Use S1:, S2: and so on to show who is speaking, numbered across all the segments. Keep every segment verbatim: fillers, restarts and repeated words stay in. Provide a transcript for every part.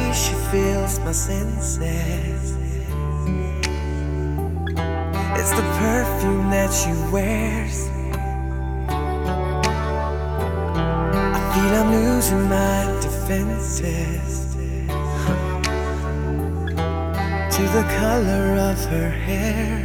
S1: she fills my senses. It's the perfume that she wears. I feel I'm losing my defenses to the color of her hair.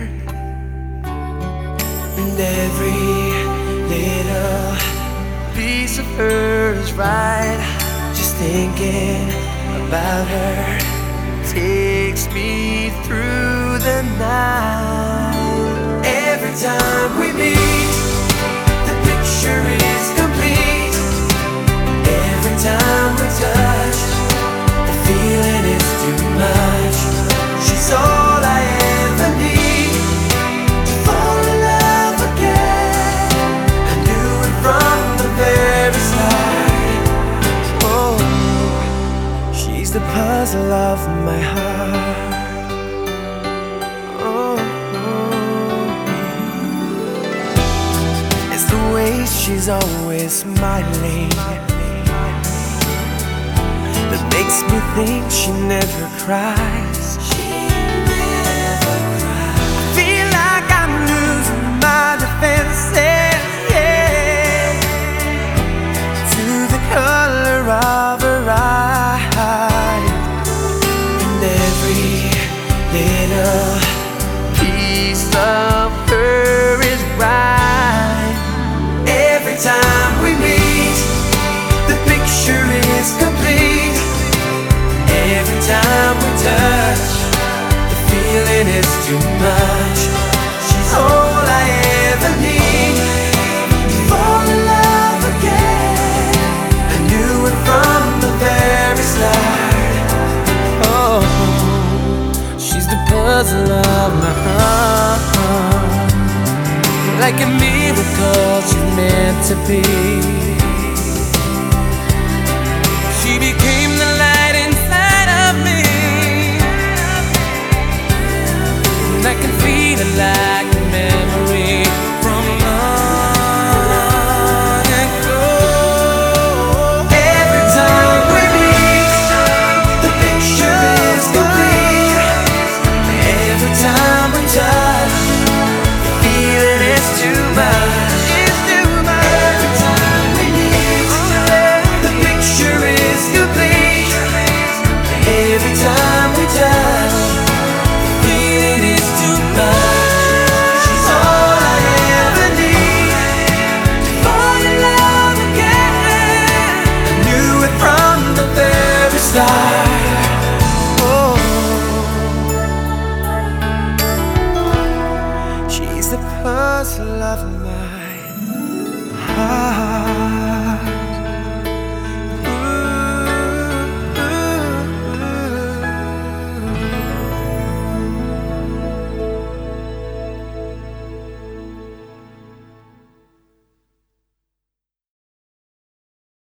S1: And every little piece of her is right. Just thinking about her takes me through the night. Every time we meet, the picture is complete. Every time we touch, the feeling is too much. She's all I ever need to fall in love again. I knew it from the very start. Oh, she's the puzzle of my heart. Oh, it's the way she's always smiling that makes me think she never cries. She never cries. I feel like I'm losing my defenses, yeah, to the color of her eyes. And every little piece of her is right. Every time we meet, the picture is complete. Every time we touch, the feeling is too much. She's all I ever need to fall in love again. I knew it from the very start. Oh, she's the puzzle of my heart. Like a miracle, she's meant to be. She became the light inside of me, and I can feel it like a memory from long ago. Every time we meet, the picture is complete. Every time we touch, the feeling is too much. It's too much. Every time we meet, the picture is complete. Every time we touch, the feeling is too much. She's all I ever need to fall in love again. I knew it from the very start. Oh, she's the puzzle of my heart.